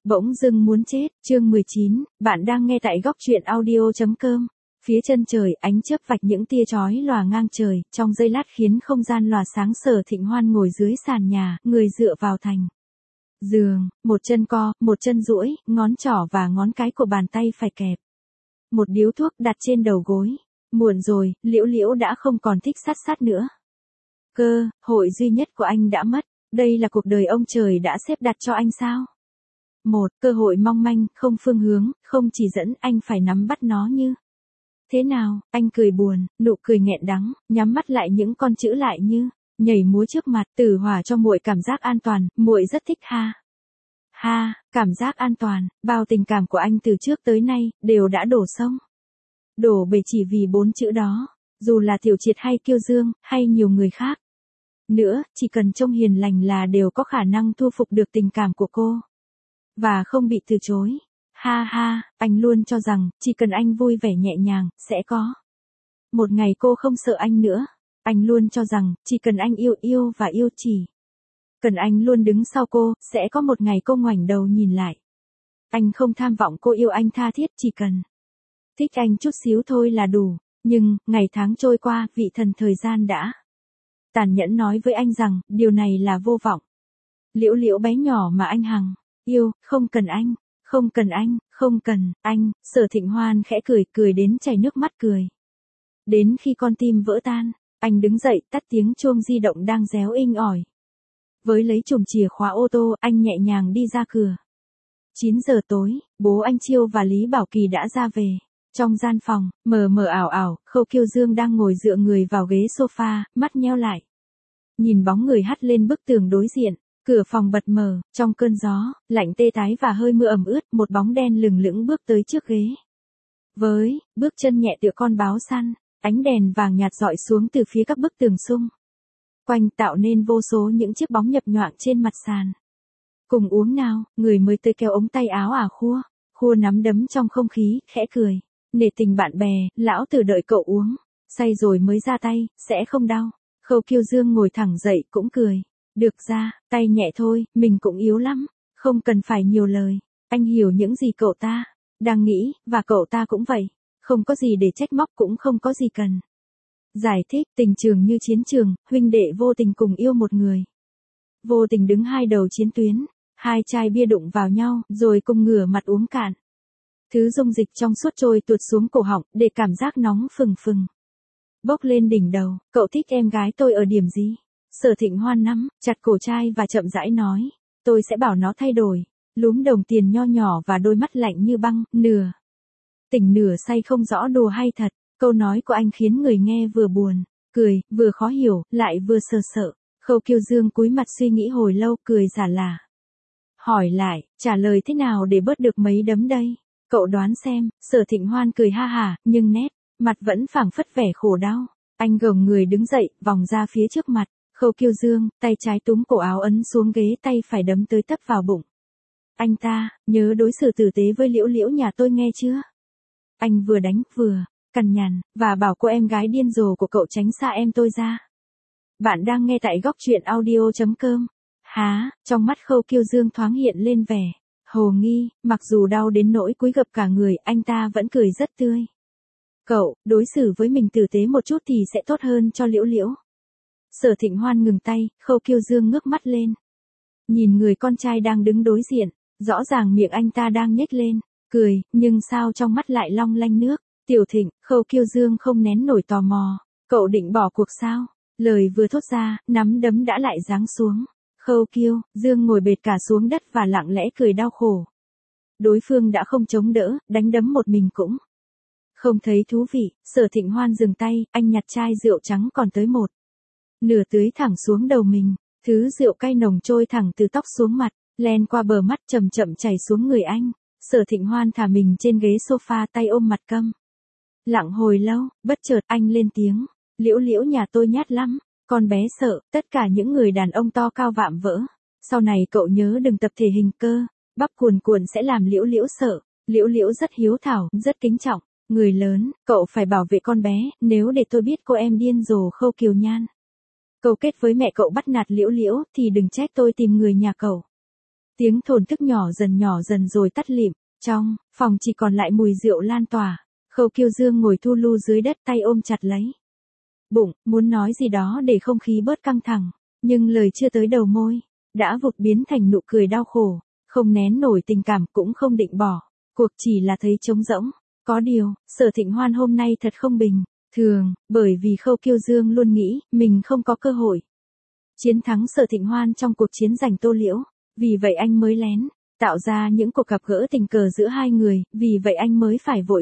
Bỗng dưng muốn chết, chương 19, bạn đang nghe tại góc truyện audio.com. Phía chân trời, ánh chớp vạch những tia chói lòa ngang trời, trong giây lát khiến không gian lòa sáng. Sở Thịnh Hoan ngồi dưới sàn nhà, người dựa vào thành giường, một chân co, một chân duỗi, ngón trỏ và ngón cái của bàn tay phải kẹp một điếu thuốc đặt trên đầu gối. Muộn rồi, Liễu Liễu đã không còn thích sát nữa. Cơ hội duy nhất của anh đã mất, đây là cuộc đời ông trời đã xếp đặt cho anh sao? Một cơ hội mong manh, không phương hướng, không chỉ dẫn, anh phải nắm bắt nó như thế nào? Anh cười buồn, nụ cười nghẹn đắng, nhắm mắt lại, những con chữ lại như nhảy múa trước mặt. Tử Hòa cho muội cảm giác an toàn, muội rất thích ha. Ha, cảm giác an toàn, bao tình cảm của anh từ trước tới nay đều đã đổ sông đổ bể chỉ vì 4 chữ đó, dù là Tiểu Triệt hay Kiêu Dương, hay nhiều người khác nữa, chỉ cần trông hiền lành là đều có khả năng thu phục được tình cảm của cô và không bị từ chối. Ha ha, anh luôn cho rằng chỉ cần anh vui vẻ nhẹ nhàng, sẽ có một ngày cô không sợ anh nữa. Anh luôn cho rằng chỉ cần anh yêu và yêu, chỉ cần anh luôn đứng sau cô, sẽ có một ngày cô ngoảnh đầu nhìn lại. Anh không tham vọng cô yêu anh tha thiết, chỉ cần thích anh chút xíu thôi là đủ. Nhưng ngày tháng trôi qua, vị thần thời gian đã tàn nhẫn nói với anh rằng điều này là vô vọng. Liễu Liễu bé nhỏ mà anh hằng yêu, không cần anh, không cần anh, không cần anh. Sở Thịnh Hoan khẽ cười đến chảy nước mắt cười. Đến khi con tim vỡ tan, anh đứng dậy, tắt tiếng chuông di động đang réo inh ỏi. Với lấy chùm chìa khóa ô tô, anh nhẹ nhàng đi ra cửa. 9 giờ tối, bố anh Chiêu và Lý Bảo Kỳ đã ra về. Trong gian phòng, mờ mờ ảo ảo, Khâu Kiêu Dương đang ngồi dựa người vào ghế sofa, mắt nheo lại. Nhìn bóng người hắt lên bức tường đối diện. Cửa phòng bật mở, trong cơn gió lạnh tê tái và hơi mưa ẩm ướt, một bóng đen lừng lững bước tới trước ghế. Với bước chân nhẹ tựa con báo săn, ánh đèn vàng nhạt rọi xuống từ phía các bức tường xung quanh, tạo nên vô số những chiếc bóng nhập nhoạng trên mặt sàn. Cùng uống nào, người mới tới kéo ống tay áo khua nắm đấm trong không khí, khẽ cười. Nể tình bạn bè, lão tử đợi cậu uống say rồi mới ra tay, sẽ không đau. Khâu Kiêu Dương ngồi thẳng dậy cũng cười. Được ra, tay nhẹ thôi, mình cũng yếu lắm, không cần phải nhiều lời. Anh hiểu những gì cậu ta đang nghĩ, và cậu ta cũng vậy. Không có gì để trách móc, cũng không có gì cần giải thích. Tình trường như chiến trường, huynh đệ vô tình cùng yêu một người. Vô tình đứng hai đầu chiến tuyến, hai chai bia đụng vào nhau, rồi cùng ngửa mặt uống cạn. Thứ dung dịch trong suốt trôi tuột xuống cổ họng, để cảm giác nóng phừng phừng bốc lên đỉnh đầu. Cậu thích em gái tôi ở điểm gì? Sở Thịnh Hoan nắm chặt cổ trai và chậm rãi nói. Tôi sẽ bảo nó thay đổi. Lúm đồng tiền nho nhỏ và đôi mắt lạnh như băng, nửa tỉnh nửa say không rõ đùa hay thật. Câu nói của anh khiến người nghe vừa buồn cười, vừa khó hiểu, lại vừa sợ. Khâu Kiêu Dương cúi mặt suy nghĩ hồi lâu, cười giả lả. Hỏi lại, trả lời thế nào để bớt được mấy đấm đây? Cậu đoán xem. Sở Thịnh Hoan cười ha hả, nhưng nét mặt vẫn phảng phất vẻ khổ đau. Anh gồng người đứng dậy, vòng ra phía trước mặt Khâu Kiêu Dương, tay trái túm cổ áo ấn xuống ghế, tay phải đấm tới tấp vào bụng anh ta. Nhớ đối xử tử tế với Liễu Liễu nhà tôi nghe chưa? Anh vừa đánh vừa cằn nhằn, và bảo cô em gái điên rồ của cậu tránh xa em tôi ra. Bạn đang nghe tại góc truyện audio.com. Há, trong mắt Khâu Kiêu Dương thoáng hiện lên vẻ hồ nghi, mặc dù đau đến nỗi cúi gập cả người, anh ta vẫn cười rất tươi. Cậu, đối xử với mình tử tế một chút thì sẽ tốt hơn cho Liễu Liễu. Sở Thịnh Hoan ngừng tay, Khâu Kiêu Dương ngước mắt lên. Nhìn người con trai đang đứng đối diện, rõ ràng miệng anh ta đang nhếch lên, cười, nhưng sao trong mắt lại long lanh nước. Tiểu Thịnh, Khâu Kiêu Dương không nén nổi tò mò. Cậu định bỏ cuộc sao? Lời vừa thốt ra, nắm đấm đã lại giáng xuống. Khâu Kiêu Dương ngồi bệt cả xuống đất và lặng lẽ cười đau khổ. Đối phương đã không chống đỡ, đánh đấm một mình cũng không thấy thú vị. Sở Thịnh Hoan dừng tay, anh nhặt chai rượu trắng còn tới một nửa tưới thẳng xuống đầu mình. Thứ rượu cay nồng trôi thẳng từ tóc xuống mặt, len qua bờ mắt chậm chậm chảy xuống người anh. Sở Thịnh Hoan thả mình trên ghế sofa, tay ôm mặt câm lặng hồi lâu, bất chợt anh lên tiếng. Liễu Liễu nhà tôi nhát lắm, con bé sợ tất cả những người đàn ông to cao vạm vỡ. Sau này cậu nhớ đừng tập thể hình, cơ bắp cuồn cuộn sẽ làm Liễu Liễu sợ. Liễu Liễu rất hiếu thảo, rất kính trọng người lớn, cậu phải bảo vệ con bé. Nếu để tôi biết cô em điên rồ Khâu Kiều Nhan câu kết với mẹ cậu bắt nạt Liễu Liễu, thì đừng trách tôi tìm người nhà cậu Tiếng thổn thức nhỏ dần rồi tắt lịm, trong phòng chỉ còn lại mùi rượu lan tỏa. Khâu Kiêu Dương ngồi thu lu dưới đất tay ôm chặt lấy bụng, muốn nói gì đó để không khí bớt căng thẳng, nhưng lời chưa tới đầu môi, đã vụt biến thành nụ cười đau khổ, không nén nổi tình cảm cũng không định bỏ, cuộc chỉ là thấy trống rỗng. Có điều, Sở Thịnh Hoan hôm nay thật không bình thường, bởi vì Khâu Kiêu Dương luôn nghĩ mình không có cơ hội chiến thắng Sở Thịnh Hoan trong cuộc chiến giành Tô Liễu, vì vậy anh mới lén tạo ra những cuộc gặp gỡ tình cờ giữa hai người, vì vậy anh mới phải vội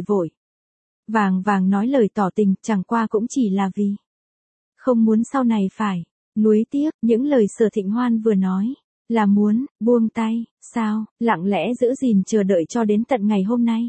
vàng nói lời tỏ tình, chẳng qua cũng chỉ là vì không muốn sau này phải nuối tiếc. Những lời Sở Thịnh Hoan vừa nói là muốn buông tay, sao lặng lẽ giữ gìn chờ đợi cho đến tận ngày hôm nay.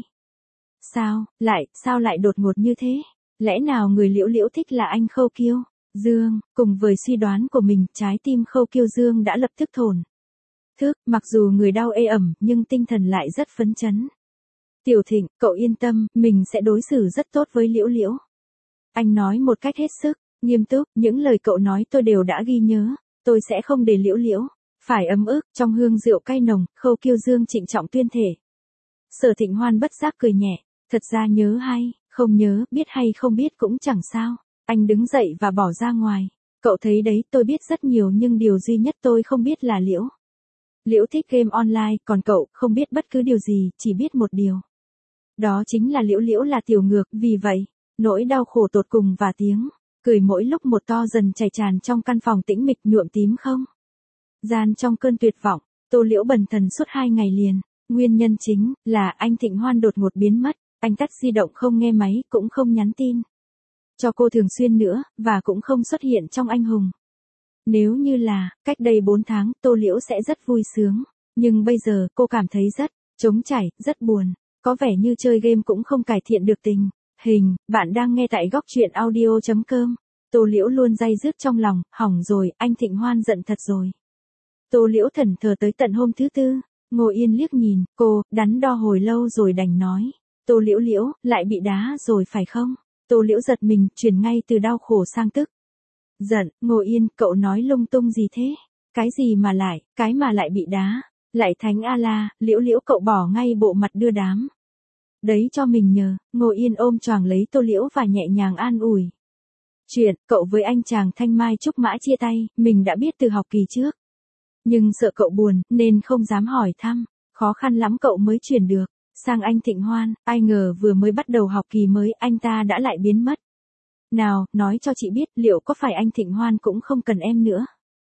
Sao lại đột ngột như thế? Lẽ nào người Liễu Liễu thích là anh Khâu Kiêu Dương? Cùng với suy đoán của mình, trái tim Khâu Kiêu Dương đã lập tức thổn thức, mặc dù người đau ê ẩm nhưng tinh thần lại rất phấn chấn. Tiểu Thịnh, cậu yên tâm, mình sẽ đối xử rất tốt với Liễu Liễu. Anh nói một cách hết sức nghiêm túc, những lời cậu nói tôi đều đã ghi nhớ, tôi sẽ không để Liễu Liễu phải ấm ức. Trong hương rượu cay nồng, Khâu Kiêu Dương trịnh trọng tuyên thể. Sở Thịnh Hoan bất giác cười nhẹ, thật ra nhớ hay không nhớ, biết hay không biết cũng chẳng sao. Anh đứng dậy và bỏ ra ngoài. Cậu thấy đấy, tôi biết rất nhiều nhưng điều duy nhất tôi không biết là Liễu thích game online, còn cậu không biết bất cứ điều gì, chỉ biết một điều. Đó chính là Liễu là tiểu ngược, vì vậy, nỗi đau khổ tột cùng và tiếng cười mỗi lúc một to dần chảy tràn trong căn phòng tĩnh mịch nhuộm tím không gian. Trong cơn tuyệt vọng, Tô Liễu bần thần suốt 2 ngày liền, nguyên nhân chính là anh Thịnh Hoan đột ngột biến mất, anh tắt di động không nghe máy, cũng không nhắn tin cho cô thường xuyên nữa, và cũng không xuất hiện trong Anh Hùng. Nếu như là cách đây 4 tháng, Tô Liễu sẽ rất vui sướng, nhưng bây giờ cô cảm thấy rất trống trải, rất buồn, có vẻ như chơi game cũng không cải thiện được tình hình. Bạn đang nghe tại góc truyện audio.com. Tô Liễu luôn day dứt trong lòng, hỏng rồi, anh Thịnh Hoan giận thật rồi. Tô Liễu thẫn thờ tới tận hôm thứ Tư, Ngô Yên liếc nhìn cô, đắn đo hồi lâu rồi đành nói, Tô Liễu, lại bị đá rồi phải không? Tô Liễu giật mình, chuyển ngay từ đau khổ sang tức giận. Ngô Yên, cậu nói lung tung gì thế? Cái mà lại bị đá? Lại thánh A-la, Liễu cậu bỏ ngay bộ mặt đưa đám đấy cho mình nhờ. Ngô Yên ôm choàng lấy Tô Liễu và nhẹ nhàng an ủi. Chuyện cậu với anh chàng Thanh Mai Trúc Mã chia tay, mình đã biết từ học kỳ trước. Nhưng sợ cậu buồn, nên không dám hỏi thăm, khó khăn lắm cậu mới chuyển được sang anh Thịnh Hoan, ai ngờ vừa mới bắt đầu học kỳ mới, anh ta đã lại biến mất. Nào, nói cho chị biết, liệu có phải anh Thịnh Hoan cũng không cần em nữa?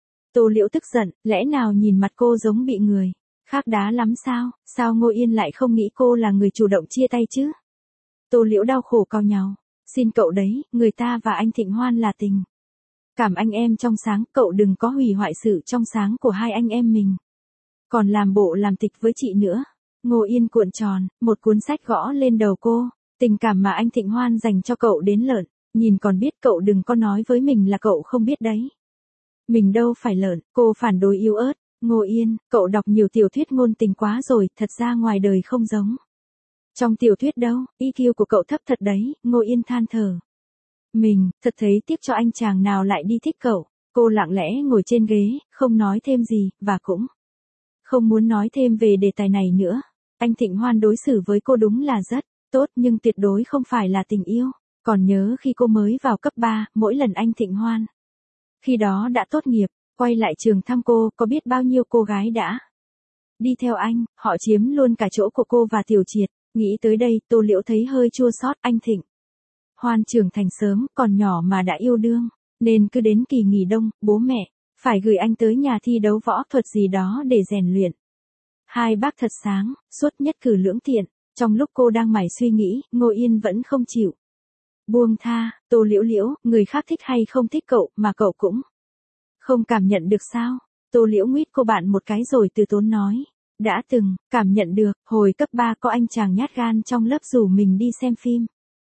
Tô Liễu tức giận, lẽ nào nhìn mặt cô giống bị người khác đá lắm sao? Sao Ngô Yên lại không nghĩ cô là người chủ động chia tay chứ? Tô Liễu đau khổ cau nhàu, xin cậu đấy, người ta và anh Thịnh Hoan là tình cảm anh em trong sáng, cậu đừng có hủy hoại sự trong sáng của hai anh em mình. Còn làm bộ làm tịch với chị nữa. Ngô Yên cuộn tròn, một cuốn sách gõ lên đầu cô, tình cảm mà anh Thịnh Hoan dành cho cậu đến lợn, nhìn còn biết, cậu đừng có nói với mình là cậu không biết đấy. Mình đâu phải lợn, cô phản đối yếu ớt. Ngô Yên, cậu đọc nhiều tiểu thuyết ngôn tình quá rồi, thật ra ngoài đời không giống trong tiểu thuyết đâu, EQ của cậu thấp thật đấy. Ngô Yên than thở. Mình, thật thấy tiếc cho anh chàng nào lại đi thích cậu. Cô lặng lẽ ngồi trên ghế, không nói thêm gì, và cũng không muốn nói thêm về đề tài này nữa. Anh Thịnh Hoan đối xử với cô đúng là rất tốt, nhưng tuyệt đối không phải là tình yêu. Còn nhớ khi cô mới vào cấp 3, mỗi lần anh Thịnh Hoan khi đó đã tốt nghiệp, quay lại trường thăm cô, có biết bao nhiêu cô gái đã đi theo anh, họ chiếm luôn cả chỗ của cô và Tiểu Triệt. Nghĩ tới đây, Tô Liễu thấy hơi chua xót. Anh Thịnh Hoan trưởng thành sớm, còn nhỏ mà đã yêu đương, nên cứ đến kỳ nghỉ đông, bố mẹ phải gửi anh tới nhà thi đấu võ thuật gì đó để rèn luyện. Hai bác thật sáng, suốt nhất cử lưỡng tiện. Trong lúc cô đang mải suy nghĩ, Ngô Yên vẫn không chịu buông tha. Tô Liễu, người khác thích hay không thích cậu, mà cậu cũng không cảm nhận được sao? Tô Liễu nguyết cô bạn một cái rồi từ tốn nói. Đã từng cảm nhận được, hồi cấp 3 có anh chàng nhát gan trong lớp rủ mình đi xem phim.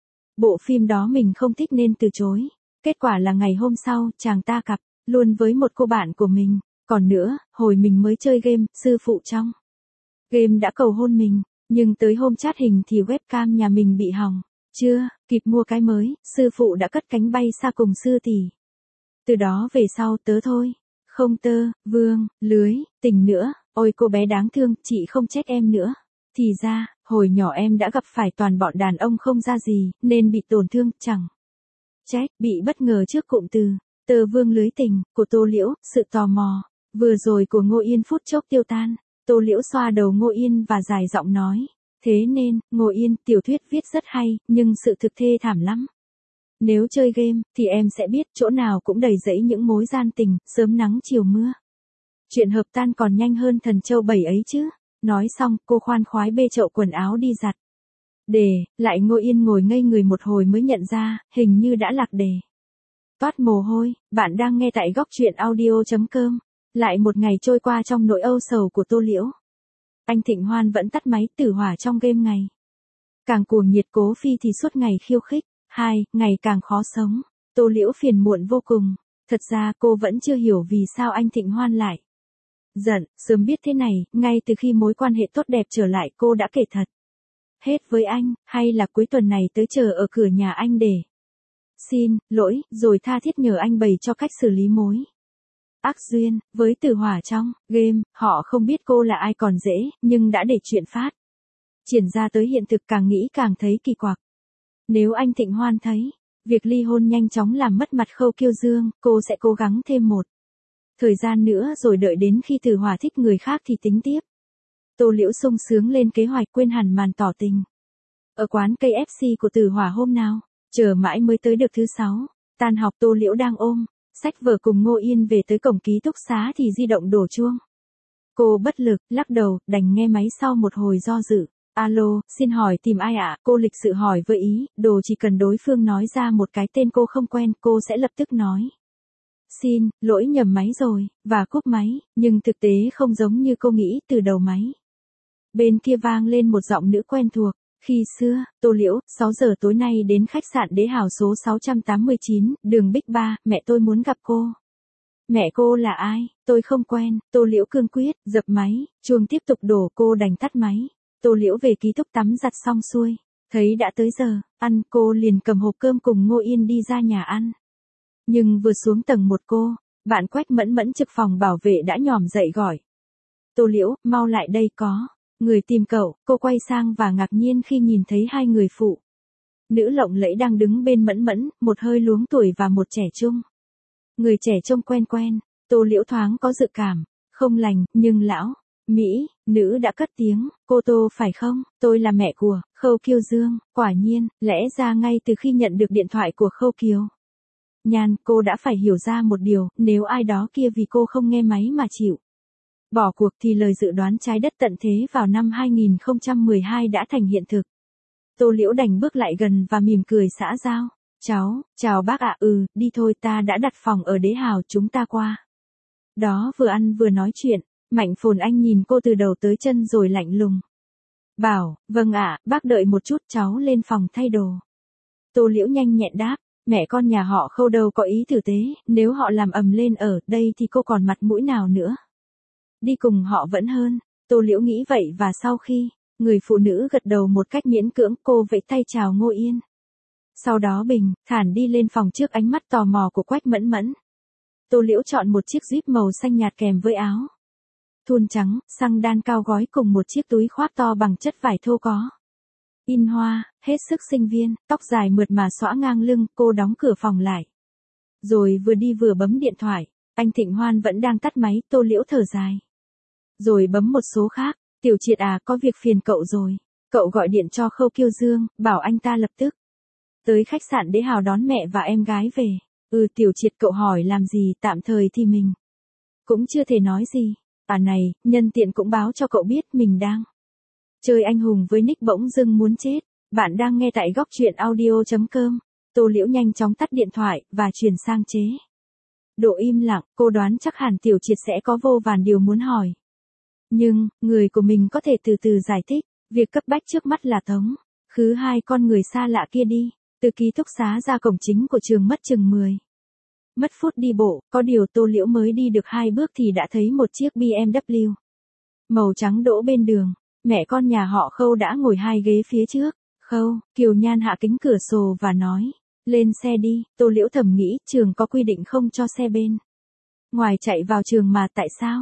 Bộ phim đó mình không thích nên từ chối. Kết quả là ngày hôm sau, chàng ta cặp luôn với một cô bạn của mình. Còn nữa, hồi mình mới chơi game, sư phụ trong game đã cầu hôn mình, nhưng tới hôm chat hình thì webcam nhà mình bị hỏng. Chưa kịp mua cái mới, sư phụ đã cất cánh bay xa cùng sư tỷ. Từ đó về sau tớ thôi, không tơ, vương, lưới, tình nữa. Ôi cô bé đáng thương, chị không trách em nữa. Thì ra, hồi nhỏ em đã gặp phải toàn bọn đàn ông không ra gì, nên bị tổn thương, chẳng trách, bị bất ngờ trước cụm từ, tơ vương lưới tình, của Tô Liễu, sự tò mò, vừa rồi của Ngô Yên phút chốc tiêu tan. Tô Liễu xoa đầu Ngô Yên và dài giọng nói. Thế nên, Ngô Yên, tiểu thuyết viết rất hay, nhưng sự thực thê thảm lắm. Nếu chơi game, thì em sẽ biết chỗ nào cũng đầy rẫy những mối gian tình, sớm nắng chiều mưa. Chuyện hợp tan còn nhanh hơn thần châu bảy ấy chứ. Nói xong, cô khoan khoái bê chậu quần áo đi giặt. Lại Ngô Yên ngồi ngây người một hồi mới nhận ra, hình như đã lạc đề. Toát mồ hôi, bạn đang nghe tại góc truyện audio.com. Lại một ngày trôi qua trong nỗi âu sầu của Tô Liễu. Anh Thịnh Hoan vẫn tắt máy tử hỏa trong game ngày. Càng cuồng nhiệt Cố Phi thì suốt ngày khiêu khích. Ngày càng khó sống. Tô Liễu phiền muộn vô cùng. Thật ra cô vẫn chưa hiểu vì sao anh Thịnh Hoan lại giận. Sớm biết thế này, ngay từ khi mối quan hệ tốt đẹp trở lại cô đã kể thật hết với anh, hay là cuối tuần này tới chờ ở cửa nhà anh để xin lỗi, rồi tha thiết nhờ anh bày cho cách xử lý mối ác duyên với tử hỏa trong game. Họ không biết cô là ai còn dễ, nhưng đã để chuyện phát triển ra tới hiện thực càng nghĩ càng thấy kỳ quặc. Nếu anh Thịnh Hoan thấy việc ly hôn nhanh chóng làm mất mặt Khâu Kiêu Dương, cô sẽ cố gắng thêm một thời gian nữa rồi đợi đến khi Tử Hỏa thích người khác thì tính tiếp. Tô Liễu sung sướng lên kế hoạch quên hẳn màn tỏ tình. Ở quán KFC của Tử Hỏa hôm nào, chờ mãi mới tới được thứ 6, tan học Tô Liễu đang ôm sách vở cùng Ngô Yên về tới cổng ký túc xá thì di động đổ chuông. Cô bất lực, lắc đầu, đành nghe máy sau một hồi do dự. Alo, xin hỏi tìm ai ạ? Cô lịch sự hỏi với ý, đồ chỉ cần đối phương nói ra một cái tên cô không quen, cô sẽ lập tức nói. Xin, lỗi nhầm máy rồi, và cúp máy, nhưng thực tế không giống như cô nghĩ từ đầu máy. Bên kia vang lên một giọng nữ quen thuộc. Khi xưa, Tô Liễu, 6 giờ tối nay đến khách sạn Đế Hào số 689, đường Bích Ba, mẹ tôi muốn gặp cô. Mẹ cô là ai? Tôi không quen. Tô Liễu cương quyết, dập máy, chuông tiếp tục đổ, cô đành tắt máy. Tô Liễu về ký túc tắm giặt xong xuôi, thấy đã tới giờ ăn, cô liền cầm hộp cơm cùng Ngô Yên đi ra nhà ăn. Nhưng vừa xuống tầng 1 bạn Quách Mẫn Mẫn trực phòng bảo vệ đã nhòm dậy gọi. Tô Liễu, mau lại đây có người tìm cậu. Cô quay sang và ngạc nhiên khi nhìn thấy hai người phụ nữ lộng lẫy đang đứng bên Mẫn Mẫn, một hơi luống tuổi và một trẻ trung. Người trẻ trông quen quen, Tô Liễu thoáng có dự cảm không lành, nhưng lão Mỹ nữ đã cất tiếng. Cô Tô phải không? Tôi là mẹ của Khâu Kiêu Dương. Quả nhiên, lẽ ra ngay từ khi nhận được điện thoại của Khâu Kiều Nhan, cô đã phải hiểu ra một điều, nếu ai đó kia vì cô không nghe máy mà chịu bỏ cuộc thì lời dự đoán trái đất tận thế vào năm 2012 đã thành hiện thực. Tô Liễu đành bước lại gần và mỉm cười xã giao. Chào bác ạ. Đi thôi, ta đã đặt phòng ở Đế Hào, chúng ta qua đó vừa ăn vừa nói chuyện. Mạnh Phồn Anh nhìn cô từ đầu tới chân rồi lạnh lùng bảo, vâng ạ, bác đợi một chút, cháu lên phòng thay đồ. Tô Liễu nhanh nhẹn đáp, mẹ con nhà họ Khâu đâu có ý tử tế, nếu họ làm ầm lên ở đây thì cô còn mặt mũi nào nữa. Đi cùng họ vẫn hơn. Tô Liễu nghĩ vậy và sau khi người phụ nữ gật đầu một cách miễn cưỡng, cô vẫy tay chào Ngô Yên. Sau đó bình thản đi lên phòng trước ánh mắt tò mò của Quách Mẫn Mẫn. Tô Liễu chọn một chiếc jeep màu xanh nhạt kèm với áo thun trắng, xăng đan cao gói cùng một chiếc túi khoác to bằng chất vải thô có in hoa, hết sức sinh viên, tóc dài mượt mà xõa ngang lưng. Cô đóng cửa phòng lại, rồi vừa đi vừa bấm điện thoại. Anh Thịnh Hoan vẫn đang tắt máy. Tô Liễu thở dài, rồi bấm một số khác. Tiểu Triệt à, có việc phiền cậu rồi. Cậu gọi điện cho Khâu Kiêu Dương, bảo anh ta lập tức tới khách sạn Đế Hào đón mẹ và em gái về. Tiểu Triệt, cậu hỏi làm gì? Tạm thời thì mình cũng chưa thể nói gì. Này, nhân tiện cũng báo cho cậu biết mình đang chơi anh hùng với nick bỗng dưng muốn chết. Bạn đang nghe tại góc truyện audio.com. Tô Liễu nhanh chóng tắt điện thoại và chuyển sang chế độ im lặng. Cô đoán chắc hẳn Tiểu Triệt sẽ có vô vàn điều muốn hỏi. Nhưng, người của mình có thể từ từ giải thích. Việc cấp bách trước mắt là tống khứ hai con người xa lạ kia đi. Từ ký túc xá ra cổng chính của trường mất chừng 10 phút đi bộ. Có điều Tô Liễu mới đi được 2 bước thì đã thấy một chiếc BMW màu trắng đỗ bên đường. Mẹ con nhà họ Khâu đã ngồi 2 ghế phía trước. Khâu Kiều Nhan hạ kính cửa sổ và nói, lên xe đi. Tô Liễu thầm nghĩ, trường có quy định không cho xe bên ngoài chạy vào trường mà tại sao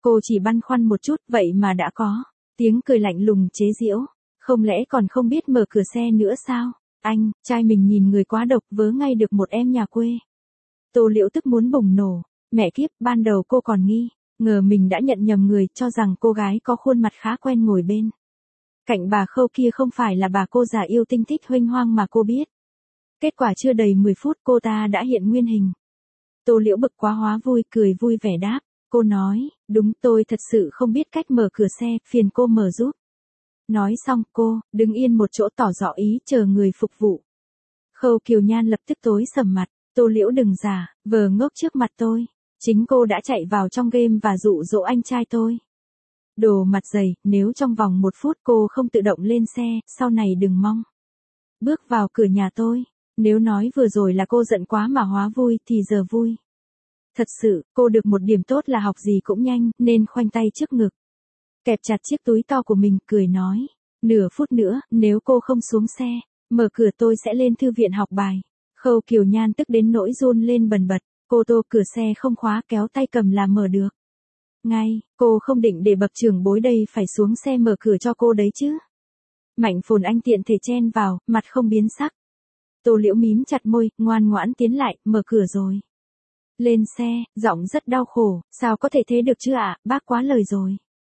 Cô chỉ băn khoăn một chút, vậy mà đã có tiếng cười lạnh lùng chế giễu. Không lẽ còn không biết mở cửa xe nữa sao? Anh, trai mình nhìn người quá độc, vớ ngay được một em nhà quê. Tô Liễu tức muốn bùng nổ. Mẹ kiếp, ban đầu cô còn ngờ mình đã nhận nhầm người, cho rằng cô gái có khuôn mặt khá quen ngồi bên cạnh bà Khâu kia không phải là bà cô già yêu tinh thích huênh hoang mà cô biết. Kết quả chưa đầy 10 phút cô ta đã hiện nguyên hình. Tô Liễu bực quá hóa vui, cười vui vẻ đáp. Cô nói, đúng, tôi thật sự không biết cách mở cửa xe, phiền cô mở giúp. Nói xong cô đứng yên một chỗ tỏ rõ ý chờ người phục vụ. Khâu Kiều Nhan lập tức tối sầm mặt. Tô Liễu đừng giả vờ ngốc trước mặt tôi. Chính cô đã chạy vào trong game và dụ dỗ anh trai tôi. Đồ mặt dày, nếu trong vòng 1 phút cô không tự động lên xe, sau này đừng mong bước vào cửa nhà tôi. Nếu nói vừa rồi là cô giận quá mà hóa vui thì giờ vui. Thật sự, cô được một điểm tốt là học gì cũng nhanh, nên khoanh tay trước ngực. Kẹp chặt chiếc túi to của mình, cười nói. Nửa phút nữa, nếu cô không xuống xe, mở cửa tôi sẽ lên thư viện học bài. Khâu Kiều Nhan tức đến nỗi run lên bần bật. Cô tô cửa xe không khóa, kéo tay cầm là mở được. Ngay, cô không định để bậc trưởng bối đây phải xuống xe mở cửa cho cô đấy chứ. Mạnh Phồn Anh tiện thể chen vào, mặt không biến sắc. Tô Liễu mím chặt môi, ngoan ngoãn tiến lại, mở cửa rồi. Lên xe, giọng rất đau khổ, sao có thể thế được chứ ạ, bác quá lời rồi.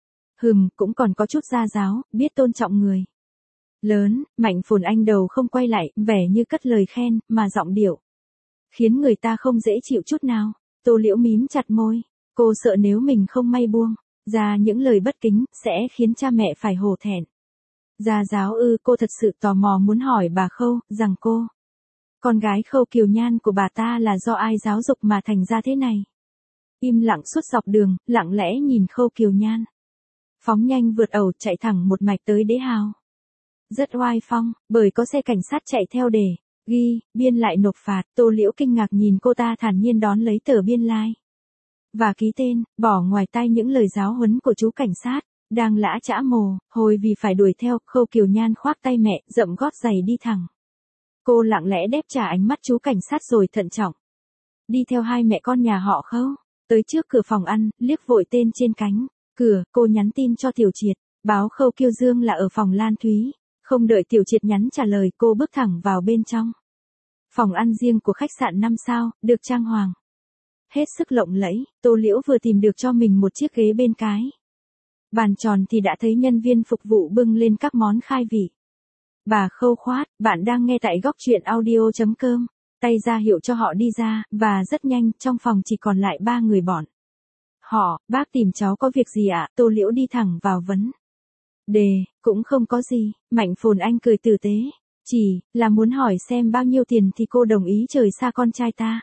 Cũng còn có chút gia giáo, biết tôn trọng người lớn. Mạnh Phồn Anh đầu không quay lại, vẻ như cất lời khen, mà giọng điệu khiến người ta không dễ chịu chút nào. Tô Liễu mím chặt môi, cô sợ nếu mình không may buông ra những lời bất kính, sẽ khiến cha mẹ phải hổ thẹn. Gia giáo ư? Cô thật sự tò mò muốn hỏi bà Khâu, rằng cô, con gái Khâu Kiều Nhan của bà ta là do ai giáo dục mà thành ra thế này. Im lặng suốt dọc đường, lặng lẽ nhìn Khâu Kiều Nhan phóng nhanh vượt ẩu chạy thẳng một mạch tới Đế Hào. Rất oai phong, bởi có xe cảnh sát chạy theo để ghi biên lại nộp phạt. Tô Liễu kinh ngạc nhìn cô ta thản nhiên đón lấy tờ biên lai và ký tên, bỏ ngoài tai những lời giáo huấn của chú cảnh sát đang lã chã mồ hôi vì phải đuổi theo. Khâu Kiều Nhan khoác tay mẹ, dậm gót giày đi thẳng. Cô lặng lẽ đáp trả ánh mắt chú cảnh sát rồi thận trọng đi theo hai mẹ con nhà họ Khâu tới trước cửa phòng ăn, liếc vội tên trên cánh cửa. Cô nhắn tin cho Tiểu Triệt, báo Khâu Kiêu Dương là ở phòng Lan Thúy. Không đợi Tiểu Triệt nhắn trả lời, cô bước thẳng vào bên trong phòng ăn riêng của khách sạn 5 sao, được trang hoàng hết sức lộng lẫy. Tô Liễu vừa tìm được cho mình một chiếc ghế bên cái bàn tròn thì đã thấy nhân viên phục vụ bưng lên các món khai vị. Bà Khâu khoát, bạn đang nghe tại góc truyện audio.com. Tay ra hiệu cho họ đi ra, và rất nhanh, trong phòng chỉ còn lại 3 người bọn họ. Bác tìm cháu có việc gì ạ? Tô Liễu đi thẳng vào vấn đề. Cũng không có gì. Mạnh Phồn Anh cười tử tế. Chỉ là muốn hỏi xem bao nhiêu tiền thì cô đồng ý trời xa con trai ta.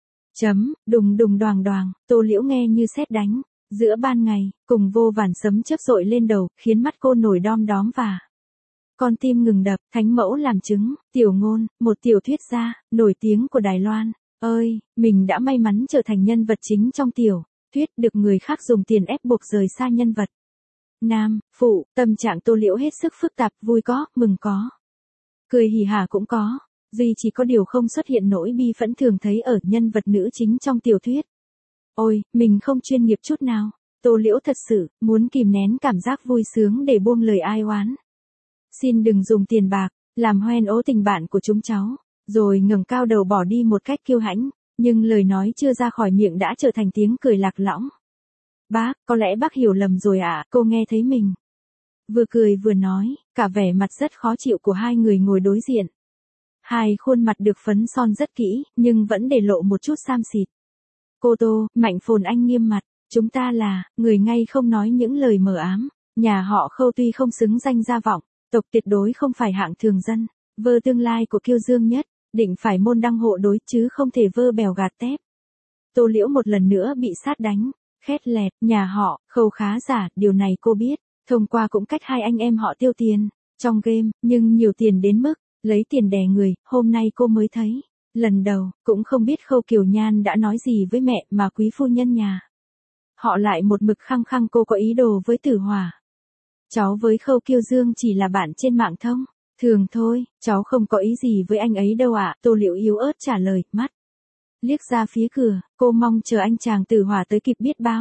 Đùng đùng đoàng đoàng. Tô Liễu nghe như sét đánh giữa ban ngày, cùng vô vàn sấm chớp dội lên đầu, khiến mắt cô nổi đom đóm và con tim ngừng đập. Thánh mẫu làm chứng, Tiểu Ngôn, một tiểu thuyết gia nổi tiếng của Đài Loan. Ơi, mình đã may mắn trở thành nhân vật chính trong tiểu thuyết, được người khác dùng tiền ép buộc rời xa nhân vật nam phụ. Tâm trạng Tô Liễu hết sức phức tạp, vui có, mừng có, cười hỉ hả cũng có. Duy chỉ có điều không xuất hiện nỗi bi phẫn thường thấy ở nhân vật nữ chính trong tiểu thuyết. Ôi, mình không chuyên nghiệp chút nào. Tô Liễu thật sự muốn kìm nén cảm giác vui sướng để buông lời ai oán. Xin đừng dùng tiền bạc làm hoen ố tình bạn của chúng cháu. Rồi ngẩng cao đầu bỏ đi một cách kiêu hãnh, nhưng lời nói chưa ra khỏi miệng đã trở thành tiếng cười lạc lõng. Bác, có lẽ bác hiểu lầm rồi ạ. Cô nghe thấy mình vừa cười vừa nói, cả vẻ mặt rất khó chịu của hai người ngồi đối diện. Hai khuôn mặt được phấn son rất kỹ, nhưng vẫn để lộ một chút xám xịt. Cô Tô, Mạnh Phồn Anh nghiêm mặt, chúng ta là người ngay không nói những lời mờ ám. Nhà họ Khâu tuy không xứng danh gia vọng, tộc tuyệt đối không phải hạng thường dân, vơ tương lai của Kiêu Dương nhất định phải môn đăng hộ đối, chứ không thể vơ bèo gạt tép. Tô Liễu một lần nữa bị sát đánh, khét lẹt. Nhà họ Khâu khá giả, điều này cô biết, thông qua cũng cách hai anh em họ tiêu tiền trong game, nhưng nhiều tiền đến mức lấy tiền đè người. Hôm nay cô mới thấy lần đầu, cũng không biết Khâu Kiều Nhan đã nói gì với mẹ mà quý phu nhân nhà họ lại một mực khăng khăng cô có ý đồ với Tử Hỏa. Cháu với Khâu Kiêu Dương chỉ là bạn trên mạng thông thường thôi, cháu không có ý gì với anh ấy đâu ạ. Tô Liễu yếu ớt trả lời, mắt liếc ra phía cửa, cô mong chờ anh chàng Tử Hỏa tới kịp biết bao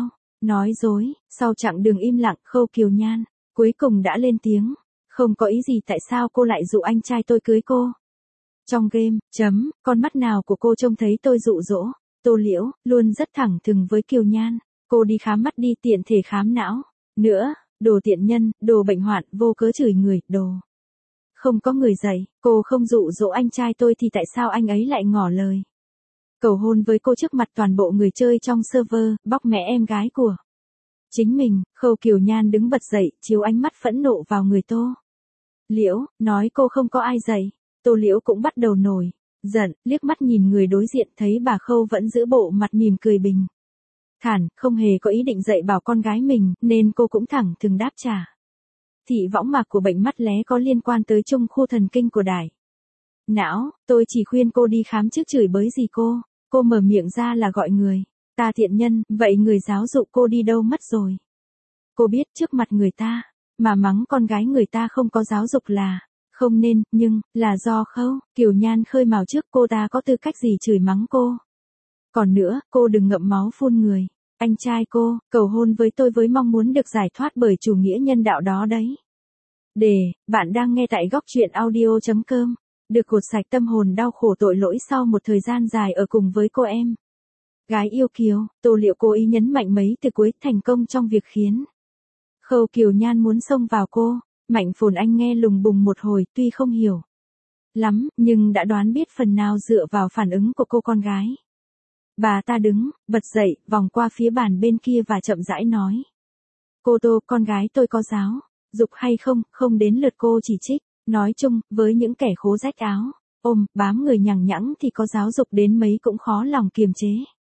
Nói dối, sau chặng đường im lặng Khâu Kiều Nhan, cuối cùng đã lên tiếng. Không có ý gì, tại sao cô lại dụ anh trai tôi cưới cô? Trong game, con mắt nào của cô trông thấy tôi dụ dỗ? Tô Liễu, luôn rất thẳng thừng với Kiều Nhan. Cô đi khám mắt đi, tiện thể khám não. Nữa, đồ tiện nhân, đồ bệnh hoạn, vô cớ chửi người, đồ. Không có người dạy, cô không dụ dỗ anh trai tôi thì tại sao anh ấy lại ngỏ lời cầu hôn với cô trước mặt toàn bộ người chơi trong server, bóc mẽ em gái của chính mình? Khâu Kiều Nhan đứng bật dậy, chiếu ánh mắt phẫn nộ vào người Tô Liễu, nói cô không có ai dạy. Tô Liễu cũng bắt đầu nổi giận, liếc mắt nhìn người đối diện, thấy bà Khâu vẫn giữ bộ mặt mỉm cười bình thản, không hề có ý định dạy bảo con gái mình, nên cô cũng thẳng thừng đáp trả. Thị võng mạc của bệnh mắt lé có liên quan tới trung khu thần kinh của đại não, tôi chỉ khuyên cô đi khám chứ chửi bới gì cô mở miệng ra là gọi người ta thiện nhân, vậy người giáo dục cô đi đâu mất rồi? Cô biết trước mặt người ta mà mắng con gái người ta không có giáo dục là không nên, nhưng là do Khâu Kiều Nhan khơi mào trước, cô ta có tư cách gì chửi mắng cô? Còn nữa, cô đừng ngậm máu phun người. Anh trai cô cầu hôn với tôi với mong muốn được giải thoát bởi chủ nghĩa nhân đạo đó đấy. Bạn đang nghe tại góc truyện audio.com. Được gột sạch tâm hồn đau khổ tội lỗi sau một thời gian dài ở cùng với cô em gái yêu kiều, Tô Liễu cố ý nhấn mạnh mấy từ cuối, thành công trong việc khiến Khâu Kiều Nhan muốn xông vào cô. Mạnh Phồn Anh nghe lùng bùng một hồi, tuy không hiểu lắm, nhưng đã đoán biết phần nào dựa vào phản ứng của cô con gái. Bà ta đứng bật dậy, vòng qua phía bàn bên kia và chậm rãi nói. Cô Tô, con gái tôi có giáo dục hay không, không đến lượt cô chỉ trích. Nói chung, với những kẻ khố rách áo, bám người nhằng nhẵng thì có giáo dục đến mấy cũng khó lòng kiềm chế.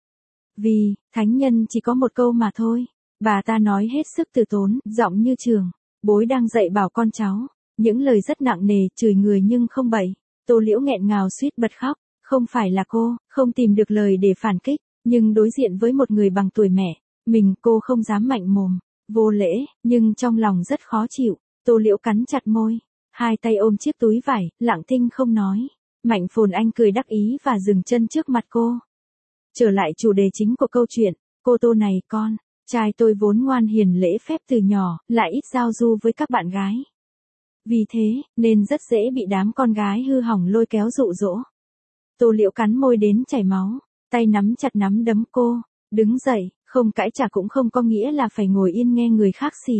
Vì, thánh nhân chỉ có một câu mà thôi. Bà ta nói hết sức từ tốn, giọng như trường bối đang dạy bảo con cháu. Những lời rất nặng nề, chửi người nhưng không bậy. Tô Liễu nghẹn ngào suýt bật khóc. Không phải là cô không tìm được lời để phản kích, nhưng đối diện với một người bằng tuổi mẹ mình, cô không dám mạnh mồm vô lễ, nhưng trong lòng rất khó chịu. Tô Liễu cắn chặt môi, hai tay ôm chiếc túi vải, lặng thinh không nói. Mạnh Phồn Anh cười đắc ý và dừng chân trước mặt cô. Trở lại chủ đề chính của câu chuyện, cô Tô này, con trai tôi vốn ngoan hiền lễ phép từ nhỏ, lại ít giao du với các bạn gái. Vì thế, nên rất dễ bị đám con gái hư hỏng lôi kéo dụ dỗ. Tô Liễu cắn môi đến chảy máu, tay nắm chặt nắm đấm. Cô đứng dậy, không cãi trả cũng không có nghĩa là phải ngồi yên nghe người khác xỉ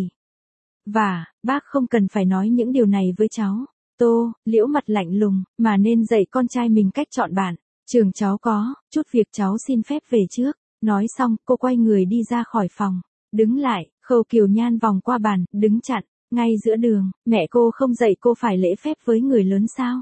và bác không cần phải nói những điều này với cháu. Tô Liễu mặt lạnh lùng, mà nên dạy con trai mình cách chọn bạn. Trường cháu có chút việc, cháu xin phép về trước. Nói xong, cô quay người đi ra khỏi phòng. Đứng lại, Khâu Kiều Nhan vòng qua bàn, đứng chặn ngay giữa đường. Mẹ cô không dạy cô phải lễ phép với người lớn sao?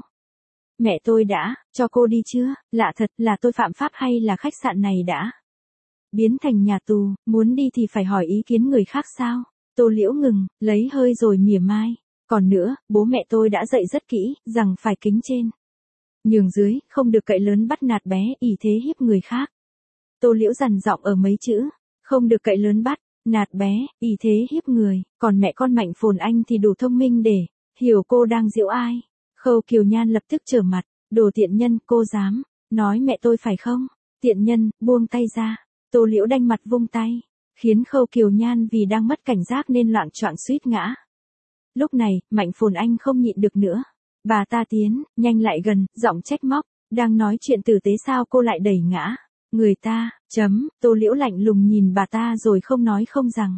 Mẹ tôi đã cho cô đi chưa? Lạ thật, là tôi phạm pháp hay là khách sạn này đã biến thành nhà tù, muốn đi thì phải hỏi ý kiến người khác sao? Tô Liễu ngừng, lấy hơi rồi mỉa mai. Còn nữa, bố mẹ tôi đã dạy rất kỹ, rằng phải kính trên nhường dưới, không được cậy lớn bắt nạt bé, ỷ thế hiếp người khác. Tô Liễu dằn giọng ở mấy chữ, không được cậy lớn bắt nạt bé, ỷ thế hiếp người. Còn mẹ con Mạnh Phồn Anh thì đủ thông minh để hiểu cô đang giễu ai. Khâu Kiều Nhan lập tức trở mặt, đồ tiện nhân, cô dám nói mẹ tôi phải không? Tiện nhân, buông tay ra. Tô Liễu đanh mặt vung tay, khiến Khâu Kiều Nhan vì đang mất cảnh giác nên loạng choạng suýt ngã. Lúc này, Mạnh Phồn Anh không nhịn được nữa. Bà ta tiến nhanh lại gần, giọng trách móc, đang nói chuyện tử tế sao cô lại đẩy ngã người ta? Tô Liễu lạnh lùng nhìn bà ta rồi không nói không rằng.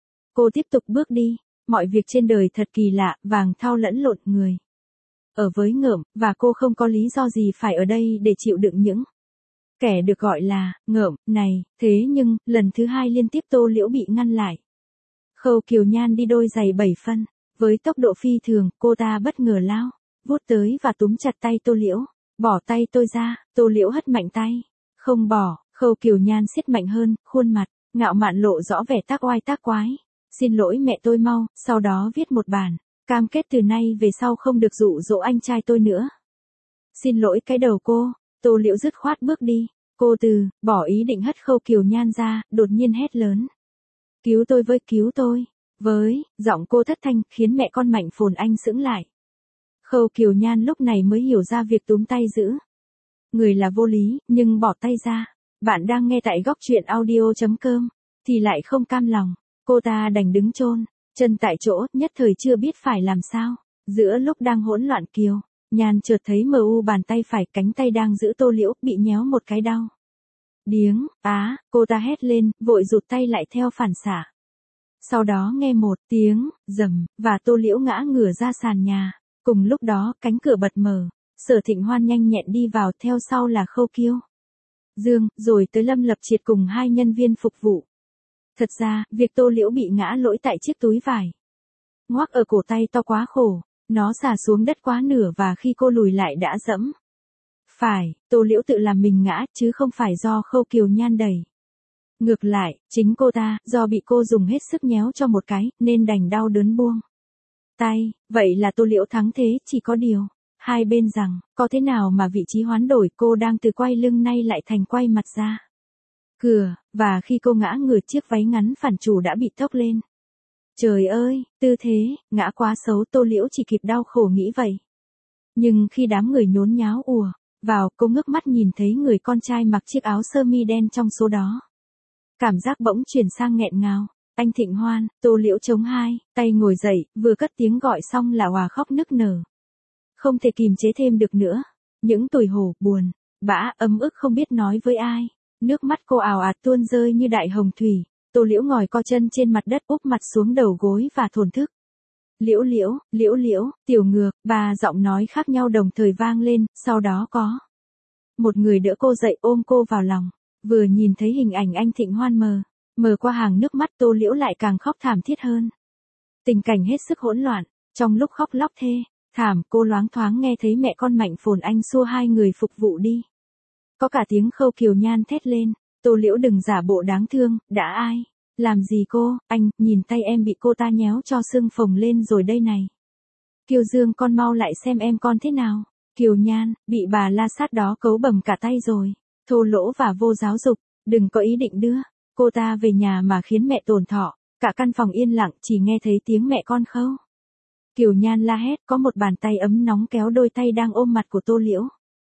Cô tiếp tục bước đi. Mọi việc trên đời thật kỳ lạ, vàng thau lẫn lộn người ở với ngợm, và cô không có lý do gì phải ở đây để chịu đựng những kẻ được gọi là ngợm này. Thế nhưng, lần thứ hai liên tiếp Tô Liễu bị ngăn lại. Khâu Kiều Nhan đi đôi giày 7 phân. Với tốc độ phi thường, cô ta bất ngờ lao vút tới và túm chặt tay Tô Liễu. Bỏ tay tôi ra. Tô Liễu hất mạnh tay. Không bỏ. Khâu Kiều Nhan siết mạnh hơn, khuôn mặt ngạo mạn lộ rõ vẻ tác oai tác quái. Xin lỗi mẹ tôi mau. Sau đó viết một bản cam kết từ nay về sau không được dụ dỗ anh trai tôi nữa. Xin lỗi cái đầu cô. Tô Liễu dứt khoát bước đi. Cô từ bỏ ý định hất Khâu Kiều Nhan ra, đột nhiên hét lớn. Cứu tôi với, cứu tôi với. Giọng cô thất thanh, khiến mẹ con Mạnh Phồn Anh sững lại. Khâu Kiều Nhan lúc này mới hiểu ra việc túm tay giữ người là vô lý, nhưng bỏ tay ra. Bạn đang nghe tại góc truyện audio.com. thì lại không cam lòng. Cô ta đành đứng chôn chân tại chỗ, nhất thời chưa biết phải làm sao. Giữa lúc đang hỗn loạn Kiều Nhan chợt thấy mờ u bàn tay phải, cánh tay đang giữ Tô Liễu bị nhéo một cái đau. Điếng, cô ta hét lên, vội rụt tay lại theo phản xạ. Sau đó nghe một tiếng rầm, và Tô Liễu ngã ngửa ra sàn nhà. Cùng lúc đó, cánh cửa bật mở, Sở Thịnh Hoan nhanh nhẹn đi vào, theo sau là Khâu Kiêu Dương, rồi tới Lâm Lập Triệt cùng 2 nhân viên phục vụ. Thật ra, việc Tô Liễu bị ngã lỗi tại chiếc túi vải ngoác ở cổ tay to quá khổ, nó xả xuống đất quá nửa và khi cô lùi lại đã dẫm phải. Tô Liễu tự làm mình ngã chứ không phải do Khâu Kiều Nhan đẩy. Ngược lại, chính cô ta, do bị cô dùng hết sức nhéo cho một cái, nên đành đau đớn buông tay. Vậy là Tô Liễu thắng thế, chỉ có điều hai bên rằng, có thế nào mà vị trí hoán đổi, cô đang từ quay lưng nay lại thành quay mặt ra cửa, và khi cô ngã người, chiếc váy ngắn phản chủ đã bị thốc lên. Trời ơi, tư thế ngã quá xấu, Tô Liễu chỉ kịp đau khổ nghĩ vậy. Nhưng khi đám người nhốn nháo ùa vào, cô ngước mắt nhìn thấy người con trai mặc chiếc áo sơ mi đen trong số đó. Cảm giác bỗng chuyển sang nghẹn ngào. Anh Thịnh Hoan. Tô Liễu chống hai tay ngồi dậy, vừa cất tiếng gọi xong là òa khóc nức nở. Không thể kìm chế thêm được nữa. Những tủi hổ, buồn bã, ấm ức không biết nói với ai. Nước mắt cô ào ạt tuôn rơi như đại hồng thủy. Tô Liễu ngồi co chân trên mặt đất, úp mặt xuống đầu gối và thổn thức. Liễu Liễu, Liễu Liễu, tiểu ngược, 3 giọng nói khác nhau đồng thời vang lên, sau đó có một người đỡ cô dậy, ôm cô vào lòng. Vừa nhìn thấy hình ảnh anh Thịnh Hoan mờ qua hàng nước mắt, Tô Liễu lại càng khóc thảm thiết hơn. Tình cảnh hết sức hỗn loạn, trong lúc khóc lóc thê thảm, cô loáng thoáng nghe thấy mẹ con Mạnh Phồn Anh xua 2 người phục vụ đi. Có cả tiếng Khâu Kiều Nhan thét lên, Tô Liễu đừng giả bộ đáng thương, đã ai làm gì cô, anh, nhìn tay em bị cô ta nhéo cho sưng phồng lên rồi đây này. Kiều Dương, con mau lại xem em con thế nào. Kiều Nhan, bị bà la sát đó cấu bầm cả tay rồi. Thô lỗ và vô giáo dục, đừng có ý định đưa cô ta về nhà mà khiến mẹ tổn thọ. Cả căn phòng yên lặng, chỉ nghe thấy tiếng mẹ con Khâu Kiều Nhan la hét, có một bàn tay ấm nóng kéo đôi tay đang ôm mặt của Tô Liễu